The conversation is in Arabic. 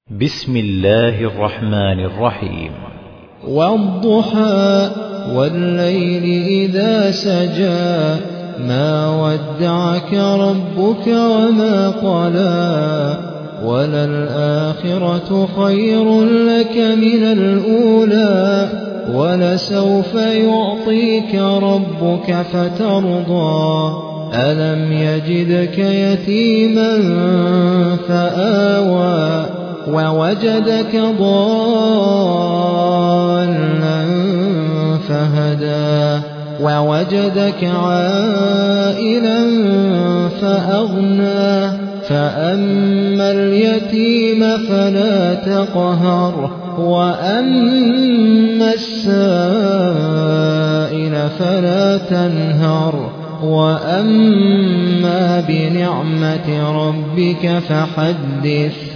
بسم الله الرحمن الرحيم. والضحى والليل إذا سجى ما ودعك ربك وما قلى وللآخرة خير لك من الأولى ولسوف يعطيك ربك فترضى ألم يجدك يتيما فآوى ووجدك ضالا فهدى ووجدك عائلا فأغنى فأما اليتيم فلا تقهر وأما السائل فلا تنهر وأما بنعمة ربك فحدث.